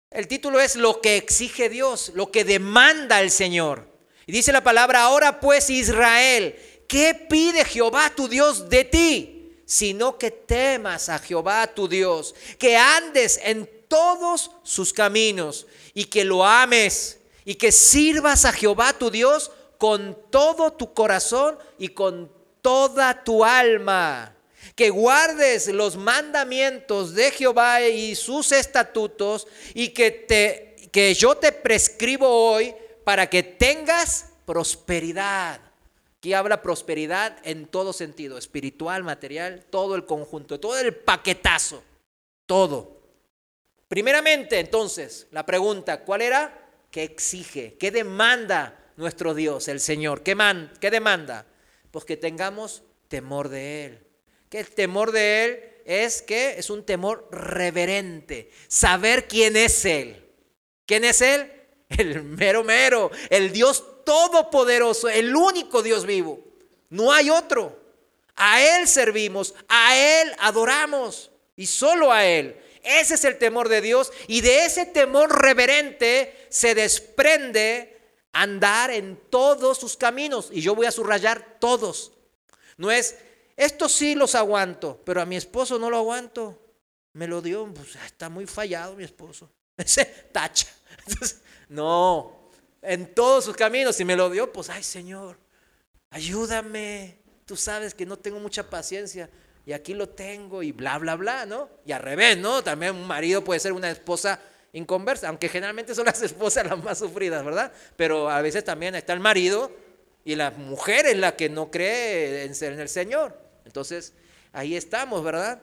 El título es lo que exige Dios, lo que demanda el Señor. Y dice la palabra, ahora pues Israel, ¿qué pide Jehová tu Dios de ti? Sino que temas a Jehová tu Dios, que andes en todos sus caminos y que lo ames y que sirvas a Jehová tu Dios con todo tu corazón y con toda tu alma. Que guardes los mandamientos de Jehová y sus estatutos y que, te, que yo te prescribo hoy para que tengas prosperidad. Aquí habla prosperidad en todo sentido, espiritual, material, todo el conjunto, todo el paquetazo, todo. Primeramente, entonces, la pregunta, ¿cuál era? ¿Qué exige? ¿Qué demanda nuestro Dios, el Señor? ¿Qué, man, qué demanda? Pues que tengamos temor de Él. Que el temor de Él es que es un temor reverente, saber quién es Él. ¿Quién es Él? El mero mero, el Dios todopoderoso, el único Dios vivo. No hay otro. A Él servimos, a Él adoramos y solo a Él. Ese es el temor de Dios y de ese temor reverente se desprende andar en todos sus caminos. Y yo voy a subrayar todos. No es, estos sí los aguanto, pero a mi esposo no lo aguanto. Me lo dio, pues está muy fallado mi esposo. Ese tacha. Entonces, no, en todos sus caminos. Si me lo dio, pues ay Señor, ayúdame. Tú sabes que no tengo mucha paciencia. Y aquí lo tengo y bla, bla, bla, ¿no? Y al revés, ¿no? También un marido puede ser una esposa inconversa, aunque generalmente son las esposas las más sufridas, ¿verdad? Pero a veces también está el marido y la mujer es la que no cree en el Señor. Entonces, ahí estamos, ¿verdad?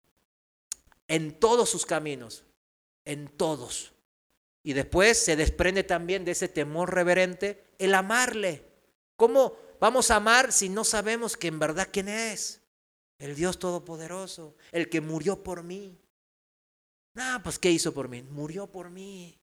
En todos sus caminos, en todos. Y después se desprende también de ese temor reverente el amarle. ¿Cómo vamos a amar si no sabemos que en verdad quién es? El Dios Todopoderoso, el que murió por mí. No, pues ¿qué hizo por mí? Murió por mí.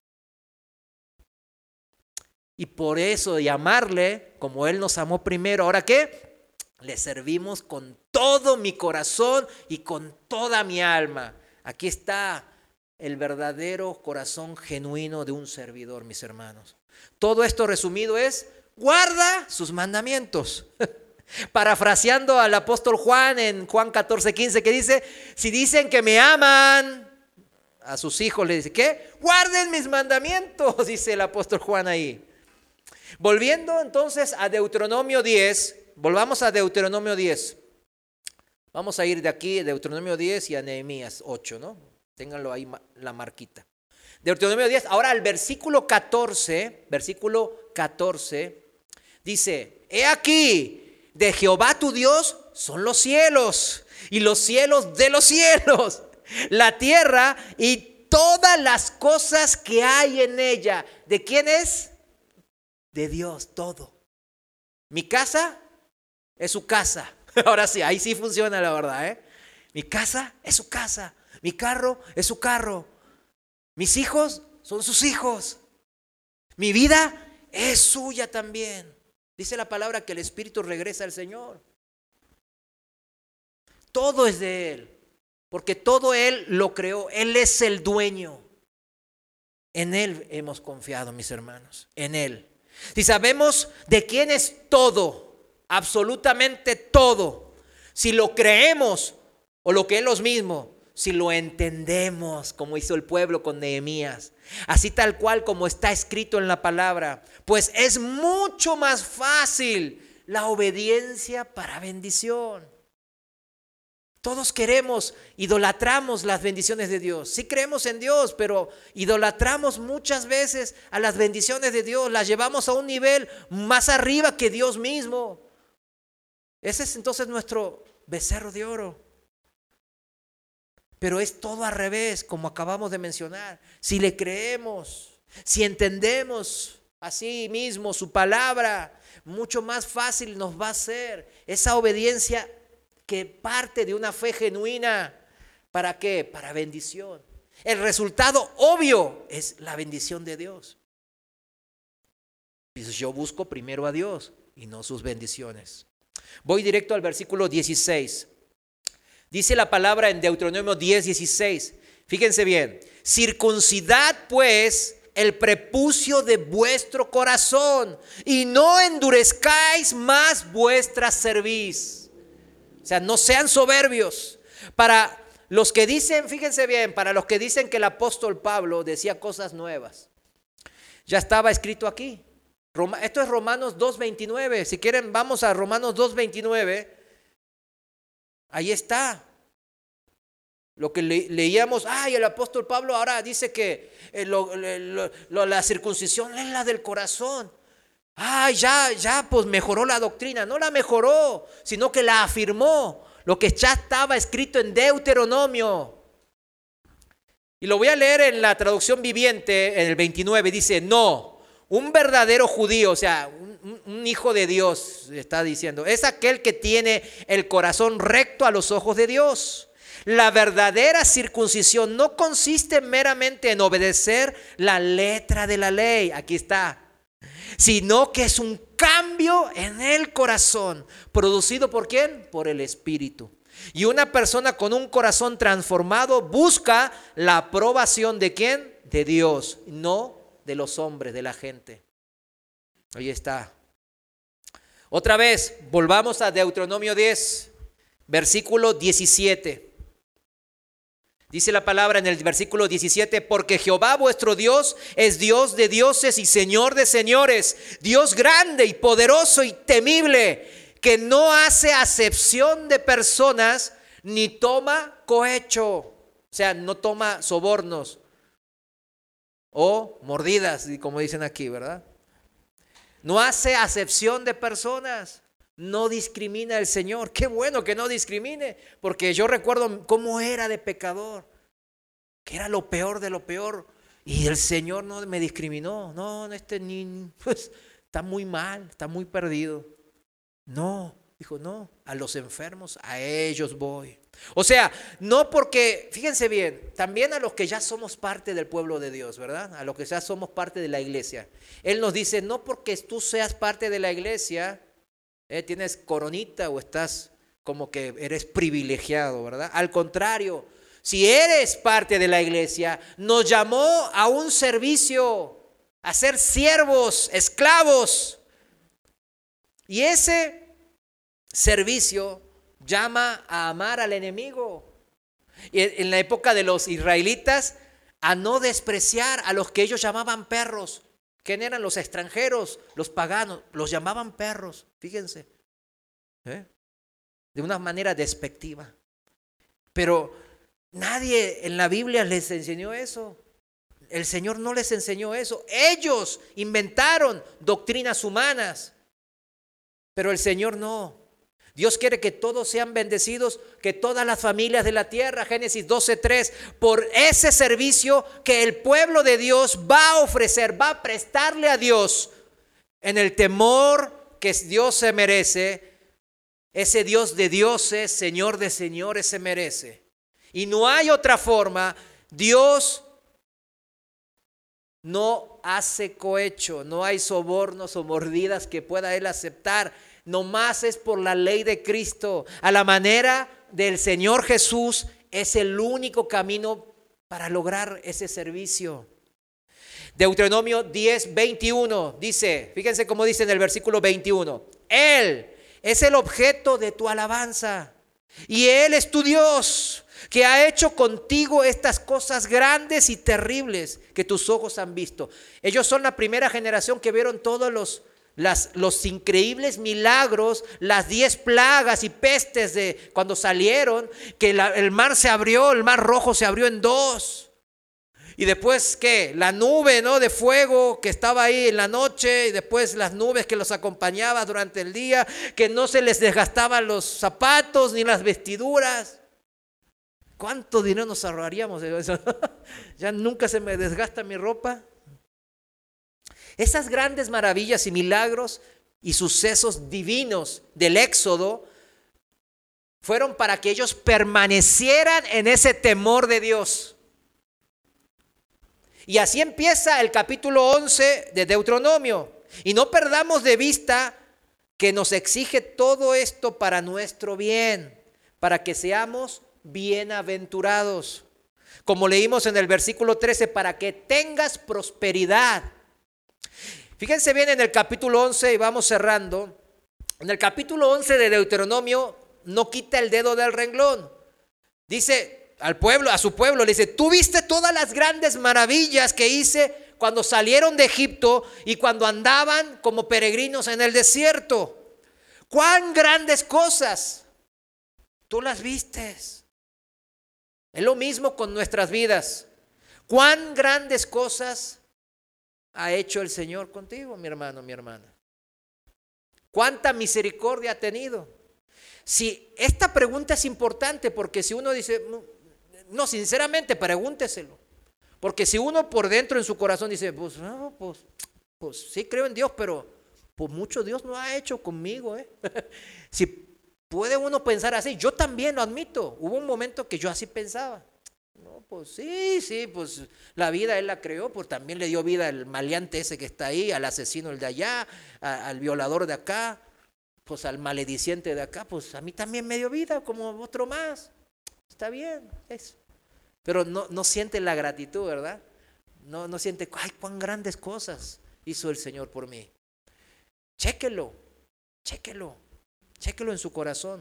Y por eso, y amarle, como Él nos amó primero, ¿ahora qué? Le servimos con todo mi corazón y con toda mi alma. Aquí está el verdadero corazón genuino de un servidor, mis hermanos. Todo esto resumido es, guarda sus mandamientos. Parafraseando al apóstol Juan en Juan catorce quince, que dice, si dicen que me aman, a sus hijos le dice, ¿qué? Guarden mis mandamientos, dice el apóstol Juan ahí. Volviendo entonces a Deuteronomio diez, volvamos a Deuteronomio diez. Vamos a ir de aquí, Deuteronomio diez y a Nehemías ocho, ¿no? Ténganlo ahí la marquita. Deuteronomio diez, ahora al versículo catorce, versículo catorce, dice, he aquí, de Jehová tu Dios son los cielos y los cielos de los cielos, la tierra y todas las cosas que hay en ella. ¿De quién es? De Dios, todo. Mi casa es su casa. Ahora sí, ahí sí funciona la verdad, ¿eh? Mi casa es su casa, mi carro es su carro, mis hijos son sus hijos, mi vida es suya también. Dice la palabra que el Espíritu regresa al Señor. Todo es de Él, porque todo Él lo creó. Él es el dueño. En Él hemos confiado, mis hermanos, en Él. Si sabemos de quién es todo, absolutamente todo, si lo creemos o lo que es lo mismo, si lo entendemos como hizo el pueblo con Nehemías, así tal cual como está escrito en la palabra, pues es mucho más fácil la obediencia para bendición. Todos queremos, idolatramos las bendiciones de Dios. Sí creemos en Dios, pero idolatramos muchas veces a las bendiciones de Dios. Las llevamos a un nivel más arriba que Dios mismo. Ese es entonces nuestro becerro de oro. Pero es todo al revés, como acabamos de mencionar. Si le creemos, si entendemos así mismo su palabra, mucho más fácil nos va a ser esa obediencia que parte de una fe genuina. ¿Para qué? Para bendición. El resultado obvio es la bendición de Dios. Pues yo busco primero a Dios y no sus bendiciones. Voy directo al versículo dieciséis. Dice la palabra en Deuteronomio diez, dieciséis. Fíjense bien. circuncidad pues el prepucio de vuestro corazón y no endurezcáis más vuestra cerviz. O sea, no sean soberbios. Para los que dicen, fíjense bien, para los que dicen que el apóstol Pablo decía cosas nuevas, ya estaba escrito aquí. Esto es Romanos dos veintinueve. Si quieren, vamos a Romanos dos veintinueve. Ahí está. Lo que le, leíamos, ay, el apóstol Pablo ahora dice que eh, lo, lo, lo, la circuncisión es la del corazón. Ay, ya, ya, pues mejoró la doctrina. No la mejoró, sino que la afirmó. Lo que ya estaba escrito en Deuteronomio. Y lo voy a leer en la traducción viviente, en el veintinueve, dice, no, un verdadero judío, o sea, un, un hijo de Dios, está diciendo, es aquel que tiene el corazón recto a los ojos de Dios. La verdadera circuncisión no consiste meramente en obedecer la letra de la ley, aquí está, sino que es un cambio en el corazón, producido ¿por quién? Por el Espíritu. Y una persona con un corazón transformado busca la aprobación ¿de quién? De Dios, no de los hombres, de la gente. Ahí está. Otra vez, volvamos a Deuteronomio diez, versículo diecisiete. Dice la palabra en el versículo diecisiete, porque Jehová vuestro Dios es Dios de dioses y Señor de señores, Dios grande y poderoso y temible, que no hace acepción de personas ni toma cohecho, o sea, no toma sobornos o mordidas, como dicen aquí, ¿verdad? No hace acepción de personas. No discrimina el Señor. Qué bueno que no discrimine, porque yo recuerdo cómo era de pecador, que era lo peor de lo peor, y el Señor no me discriminó. No, este niño pues, está muy mal, está muy perdido. No, dijo, no, a los enfermos, a ellos voy. O sea, no porque, fíjense bien, también a los que ya somos parte del pueblo de Dios, ¿verdad? A los que ya somos parte de la iglesia. Él nos dice, no porque tú seas parte de la iglesia, Eh, tienes coronita o estás como que eres privilegiado, ¿verdad? Al contrario, si eres parte de la iglesia, nos llamó a un servicio, a ser siervos, esclavos. Y ese servicio llama a amar al enemigo. Y en la época de los israelitas, a no despreciar a los que ellos llamaban perros. ¿Quién eran los extranjeros? Los paganos, los llamaban perros, fíjense, ¿eh? De una manera despectiva. Pero nadie en la Biblia les enseñó eso. El Señor no les enseñó eso. Ellos inventaron doctrinas humanas, pero el Señor no. Dios quiere que todos sean bendecidos, que todas las familias de la tierra, Génesis doce tres, por ese servicio que el pueblo de Dios va a ofrecer, va a prestarle a Dios en el temor que Dios se merece. Ese Dios de dioses, Señor de señores se merece. Y no hay otra forma. Dios no hace cohecho, no hay sobornos o mordidas que pueda Él aceptar. Nomás es por la ley de Cristo, a la manera del Señor Jesús, es el único camino para lograr ese servicio. Deuteronomio diez veintiuno dice, fíjense cómo dice en el versículo veintiuno, Él es el objeto de tu alabanza y Él es tu Dios, que ha hecho contigo estas cosas grandes y terribles que tus ojos han visto. Ellos son la primera generación que vieron todos los Las, los increíbles milagros, las diez plagas y pestes de cuando salieron, que la, el mar se abrió, el mar rojo se abrió en dos. Y después, ¿qué? La nube, ¿no? De fuego que estaba ahí en la noche, y después las nubes que los acompañaban durante el día, que no se les desgastaban los zapatos ni las vestiduras. ¿Cuánto dinero nos ahorraríamos de eso? Ya nunca se me desgasta mi ropa. Esas grandes maravillas y milagros y sucesos divinos del Éxodo fueron para que ellos permanecieran en ese temor de Dios. Y así empieza el capítulo once de Deuteronomio. Y no perdamos de vista que nos exige todo esto para nuestro bien, para que seamos bienaventurados. Como leímos en el versículo trece, para que tengas prosperidad. Fíjense bien en el capítulo once y vamos cerrando. En el capítulo once de Deuteronomio no quita el dedo del renglón. Dice al pueblo, a su pueblo, le dice: tú viste todas las grandes maravillas que hice cuando salieron de Egipto y cuando andaban como peregrinos en el desierto. ¡Cuán grandes cosas! Tú las vistes. Es lo mismo con nuestras vidas. ¿Cuán grandes cosas ha hecho el Señor contigo, mi hermano, mi hermana? ¿Cuánta misericordia ha tenido? Si esta pregunta es importante, porque si uno dice, no, no, sinceramente pregúnteselo. Porque si uno por dentro en su corazón dice, pues, no, pues, pues sí creo en Dios, pero pues mucho Dios no ha hecho conmigo, ¿eh? Si puede uno pensar así, yo también lo admito. Hubo un momento que yo así pensaba. No, pues sí, sí, pues la vida Él la creó, pues también le dio vida al maleante ese que está ahí, al asesino el de allá, a, al violador de acá, pues al malediciente de acá, pues a mí también me dio vida como otro más. Está bien, eso. Pero no, no siente la gratitud, ¿verdad? No, no siente, ay, cuán grandes cosas hizo el Señor por mí. Chéquelo, chéquelo, chéquelo en su corazón.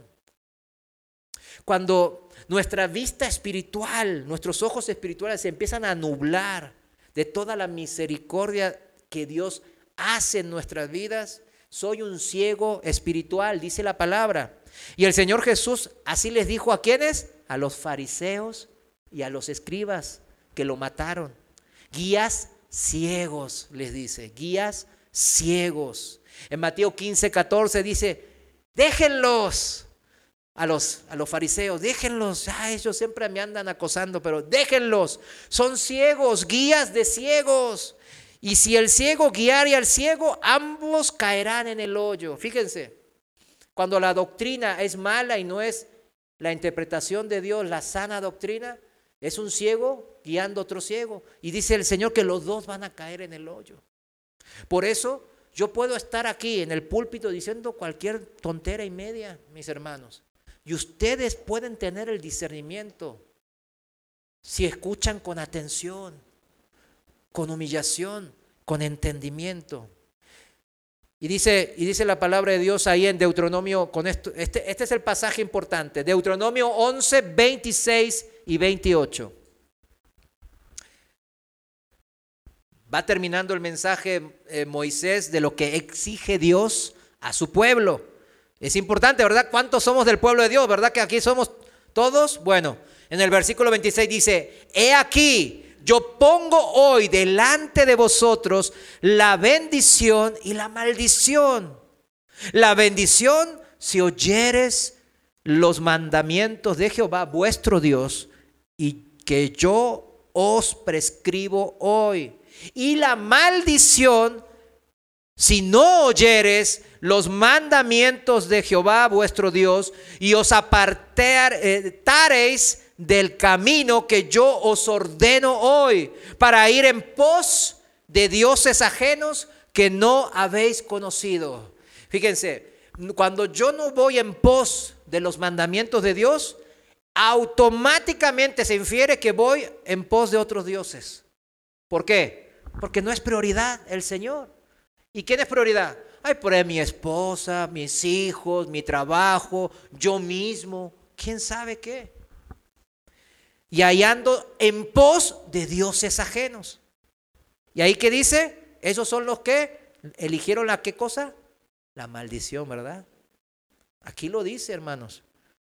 Cuando nuestra vista espiritual, nuestros ojos espirituales se empiezan a nublar de toda la misericordia que Dios hace en nuestras vidas, soy un ciego espiritual, dice la palabra. Y el Señor Jesús así les dijo a ¿quiénes? A los fariseos y a los escribas que lo mataron. Guías ciegos, les dice, guías ciegos. En Mateo quince, catorce dice, déjenlos. A los, a los fariseos, déjenlos, ah, ellos siempre me andan acosando, pero déjenlos, son ciegos, guías de ciegos. Y si el ciego guiare al ciego, ambos caerán en el hoyo. Fíjense, cuando la doctrina es mala y no es la interpretación de Dios, la sana doctrina, es un ciego guiando a otro ciego. Y dice el Señor que los dos van a caer en el hoyo. Por eso yo puedo estar aquí en el púlpito diciendo cualquier tontera y media, mis hermanos. Y ustedes pueden tener el discernimiento si escuchan con atención, con humillación, con entendimiento. Y dice, y dice la palabra de Dios ahí en Deuteronomio, con esto, este, este es el pasaje importante, Deuteronomio once, veintiséis y veintiocho. Va terminando el mensaje eh, Moisés de lo que exige Dios a su pueblo. Es importante, ¿verdad? ¿Cuántos somos del pueblo de Dios? ¿Verdad que aquí somos todos? Bueno, en el versículo veintiséis dice, he aquí, yo pongo hoy delante de vosotros la bendición y la maldición. La bendición si oyeres los mandamientos de Jehová vuestro Dios y que yo os prescribo hoy. Y la maldición si no oyeres los mandamientos de Jehová vuestro Dios y os apartareis del camino que yo os ordeno hoy para ir en pos de dioses ajenos que no habéis conocido. Fíjense, cuando yo no voy en pos de los mandamientos de Dios, automáticamente se infiere que voy en pos de otros dioses. ¿Por qué? Porque no es prioridad el Señor. ¿Y quién es prioridad? Ay, por ahí mi esposa, mis hijos, mi trabajo, yo mismo, quién sabe qué. Y ahí ando en pos de dioses ajenos. ¿Y ahí qué dice? Esos son los que eligieron la qué cosa? La maldición, ¿verdad? Aquí lo dice, hermanos.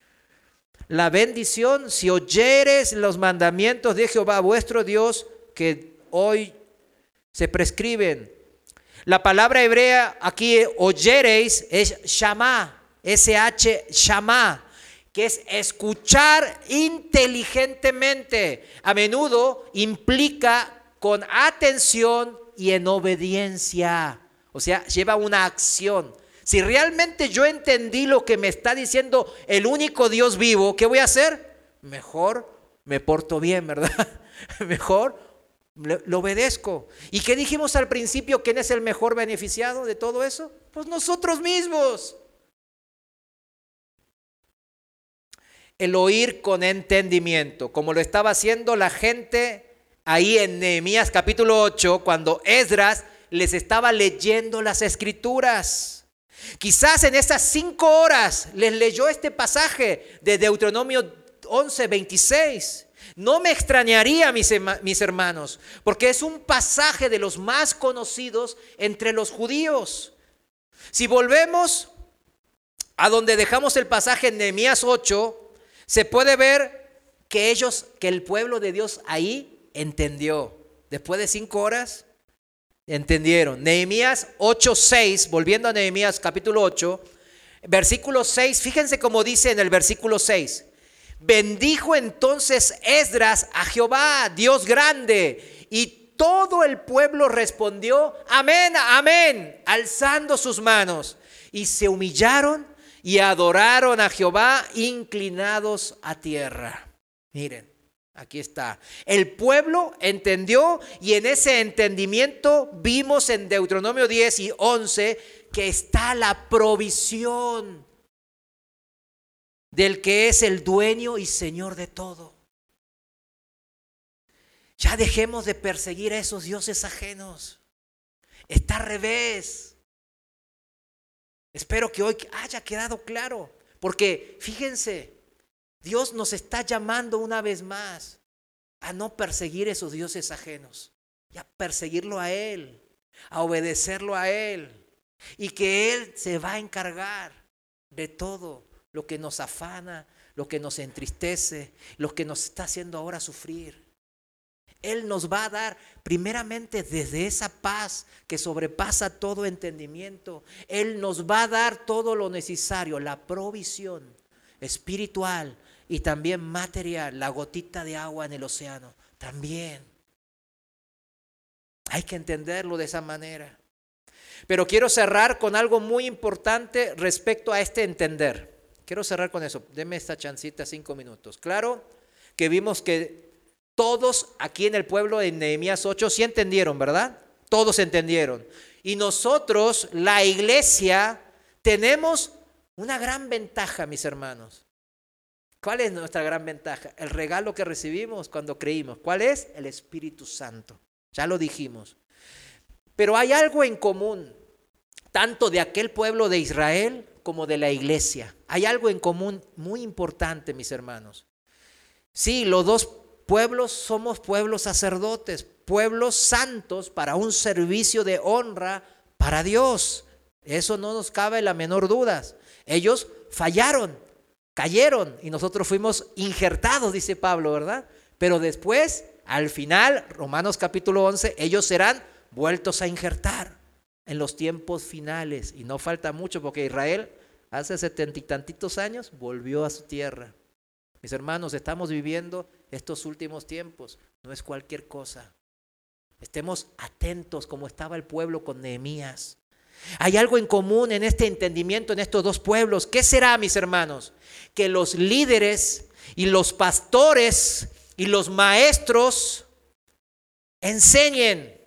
La bendición, si oyeres los mandamientos de Jehová vuestro Dios, que hoy se prescriben. La palabra hebrea aquí, oyereis, es shama, S H, shama, que es escuchar inteligentemente. A menudo implica con atención y en obediencia. O sea, lleva una acción. Si realmente yo entendí lo que me está diciendo el único Dios vivo, ¿qué voy a hacer? Mejor me porto bien, ¿verdad? Mejor lo obedezco. ¿Y qué dijimos al principio? ¿Quién es el mejor beneficiado de todo eso? Pues nosotros mismos. el oír con entendimiento, como lo estaba haciendo la gente ahí en Nehemías capítulo ocho, cuando Esdras les estaba leyendo las escrituras. Quizás en estas cinco horas les leyó este pasaje de Deuteronomio once, veintiséis. No me extrañaría, mis, mis hermanos, porque es un pasaje de los más conocidos entre los judíos. Si volvemos a donde dejamos el pasaje en Nehemías ocho, se puede ver que ellos, que el pueblo de Dios ahí entendió. Después de cinco horas, entendieron. Nehemías ocho, seis, volviendo a Nehemías capítulo ocho, versículo seis, fíjense cómo dice en el versículo seis. Bendijo entonces Esdras a Jehová, Dios grande, y todo el pueblo respondió, amén, amén, alzando sus manos. Y se humillaron y adoraron a Jehová, inclinados a tierra. Miren, aquí está. El pueblo entendió, y en ese entendimiento vimos en Deuteronomio diez y once que está la provisión del que es el dueño y señor de todo. Ya dejemos de perseguir a esos dioses ajenos. Está al revés. Espero que hoy haya quedado claro, porque fíjense, Dios nos está llamando una vez más a no perseguir esos dioses ajenos, y a perseguirlo a Él, a obedecerlo a Él, y que Él se va a encargar de todo lo que nos afana, lo que nos entristece, lo que nos está haciendo ahora sufrir. Él nos va a dar primeramente desde esa paz que sobrepasa todo entendimiento. Él nos va a dar todo lo necesario, la provisión espiritual y también material, la gotita de agua en el océano. También hay que entenderlo de esa manera. Pero quiero cerrar con algo muy importante respecto a este entender. Quiero cerrar con eso. Deme esta chancita, cinco minutos. Claro que vimos que todos aquí en el pueblo de Nehemías ocho sí entendieron, ¿verdad? Todos entendieron. Y nosotros, la iglesia, tenemos una gran ventaja, mis hermanos. ¿Cuál es nuestra gran ventaja? El regalo que recibimos cuando creímos. ¿Cuál es? El Espíritu Santo. Ya lo dijimos. Pero hay algo en común, tanto de aquel pueblo de Israel como de la iglesia. Hay algo en común muy importante, mis hermanos. Sí, los dos pueblos somos pueblos sacerdotes, pueblos santos para un servicio de honra para Dios. Eso no nos cabe la menor duda. Ellos fallaron, cayeron y nosotros fuimos injertados, dice Pablo, ¿verdad? Pero después, al final, Romanos capítulo once, ellos serán vueltos a injertar en los tiempos finales. Y no falta mucho porque Israel hace setenta y tantitos años volvió a su tierra. Mis hermanos, estamos viviendo estos últimos tiempos. No es cualquier cosa. Estemos atentos como estaba el pueblo con Nehemías. Hay algo en común en este entendimiento en estos dos pueblos. ¿Qué será, mis hermanos? Que los líderes y los pastores y los maestros enseñen,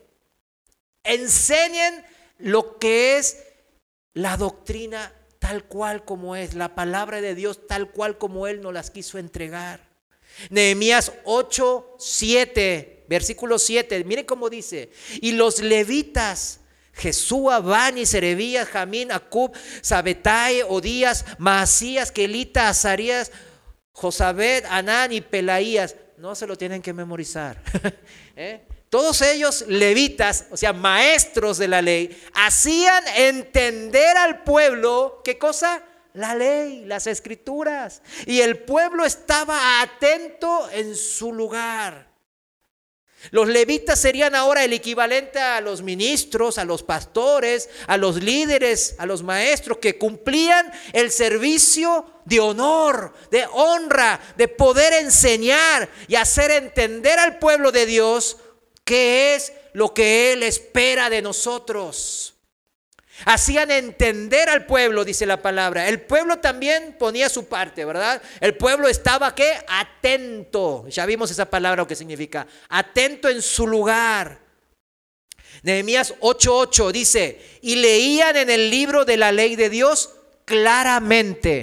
enseñen lo que es la doctrina tal cual como es, la palabra de Dios tal cual como Él nos las quiso entregar. Nehemías ocho, siete, versículo siete, miren cómo dice: y los levitas, Jesúa, Bani, Serebías, Jamín, Acub, Sabetai, Odías, Maasías, Kelita, Azarías, Josabed, Anán y Pelaías. No se lo tienen que memorizar. ¿Eh? Todos ellos levitas, o sea, maestros de la ley, hacían entender al pueblo, ¿qué cosa? La ley, las escrituras. Y el pueblo estaba atento en su lugar. Los levitas serían ahora el equivalente a los ministros, a los pastores, a los líderes, a los maestros que cumplían el servicio de honor, de honra, de poder enseñar y hacer entender al pueblo de Dios qué es lo que Él espera de nosotros. Hacían entender al pueblo, dice la palabra. El pueblo también ponía su parte, ¿verdad? El pueblo estaba, ¿qué? Atento. Ya vimos esa palabra, lo que significa. Atento en su lugar. Nehemías ocho ocho dice: y leían en el libro de la ley de Dios claramente,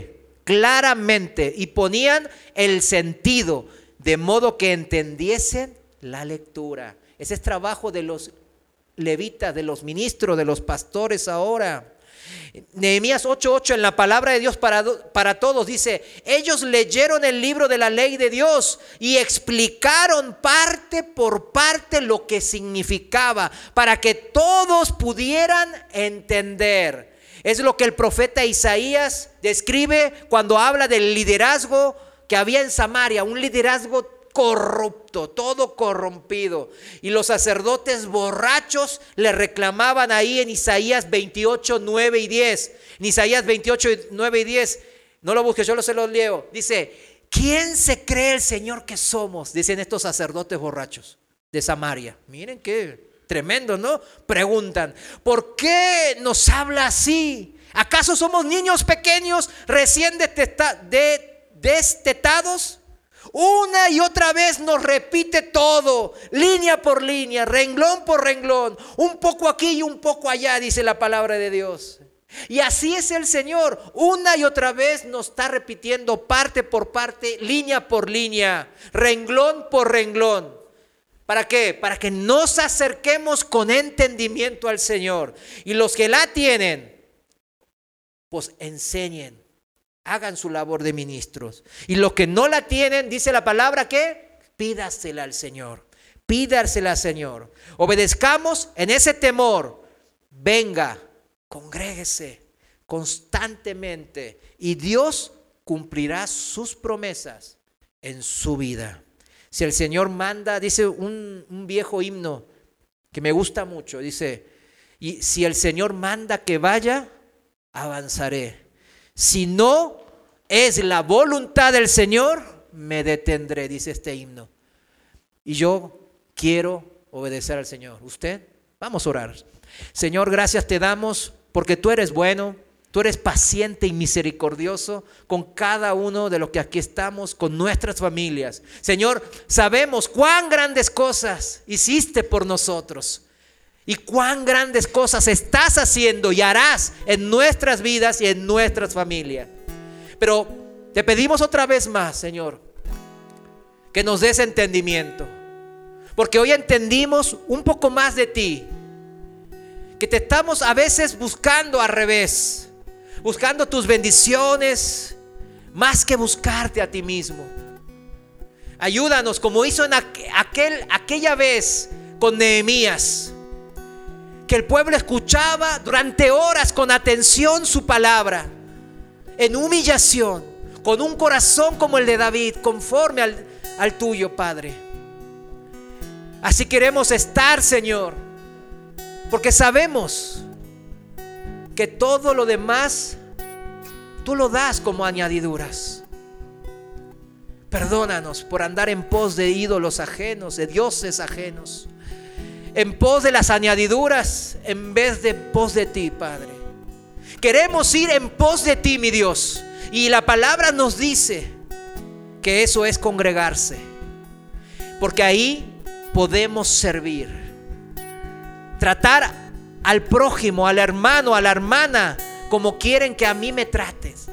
claramente y ponían el sentido, de modo que entendiesen la lectura. Ese es trabajo de los levitas, de los ministros, de los pastores ahora. Nehemías ocho ocho en la palabra de Dios para, para todos dice: ellos leyeron el libro de la ley de Dios y explicaron parte por parte lo que significaba, para que todos pudieran entender. Es lo que el profeta Isaías describe cuando habla del liderazgo que había en Samaria, un liderazgo corrupto, todo corrompido. Y los sacerdotes borrachos le reclamaban ahí en Isaías veintiocho, nueve y diez. En Isaías veintiocho, nueve y diez, no lo busques, yo lo se los leo. Dice: ¿quién se cree el Señor que somos? Dicen estos sacerdotes borrachos de Samaria. Miren qué tremendo, ¿no? Preguntan: ¿por qué nos habla así? ¿Acaso somos niños pequeños recién detesta- de, destetados? Una y otra vez nos repite todo, línea por línea, renglón por renglón, un poco aquí y un poco allá, dice la palabra de Dios. Y así es el Señor, una y otra vez nos está repitiendo parte por parte, línea por línea, renglón por renglón. ¿Para qué? Para que nos acerquemos con entendimiento al Señor. Y los que la tienen, pues enseñen. Hagan su labor de ministros. Y los que no la tienen, dice la palabra que pídasela al Señor. Pídasela al Señor. Obedezcamos en ese temor. Venga, congréguese constantemente. Y Dios cumplirá sus promesas en su vida. Si el Señor manda, dice un, un viejo himno que me gusta mucho. Dice: y si el Señor manda que vaya, avanzaré. Si no es la voluntad del Señor, me detendré, dice este himno. Y yo quiero obedecer al Señor. ¿Usted? Vamos a orar. Señor, gracias te damos porque tú eres bueno, tú eres paciente y misericordioso con cada uno de los que aquí estamos, con nuestras familias. Señor, sabemos cuán grandes cosas hiciste por nosotros. Y cuán grandes cosas estás haciendo y harás en nuestras vidas y en nuestras familias. Pero te pedimos otra vez más, Señor, que nos des entendimiento. Porque hoy entendimos un poco más de ti. Que te estamos a veces buscando al revés. Buscando tus bendiciones más que buscarte a ti mismo. Ayúdanos como hizo en aquel, aquella vez con Nehemías. Que el pueblo escuchaba durante horas con atención su palabra, en humillación, con un corazón como el de David, conforme al, al tuyo, Padre. Así queremos estar, Señor, porque sabemos que todo lo demás tú lo das como añadiduras. Perdónanos por andar en pos de ídolos ajenos, de dioses ajenos, en pos de las añadiduras en vez de pos de ti, Padre. Queremos ir en pos de ti, mi Dios. Y la palabra nos dice que eso es congregarse, porque ahí podemos servir. Tratar al prójimo, al hermano, a la hermana como quieren que a mí me trates.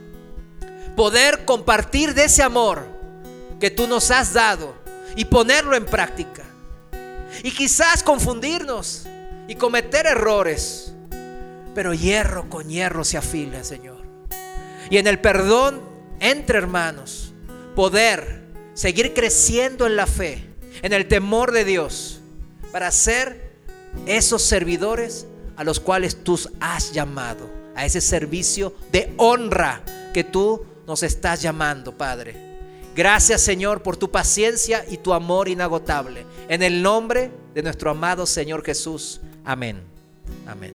Poder compartir de ese amor que tú nos has dado y ponerlo en práctica. Y quizás confundirnos y cometer errores, pero hierro con hierro se afila, Señor. Y en el perdón entre hermanos, poder seguir creciendo en la fe, en el temor de Dios, para ser esos servidores a los cuales tú has llamado, a ese servicio de honra que tú nos estás llamando, Padre. Gracias, Señor, por tu paciencia y tu amor inagotable. En el nombre de nuestro amado Señor Jesús. Amén. Amén.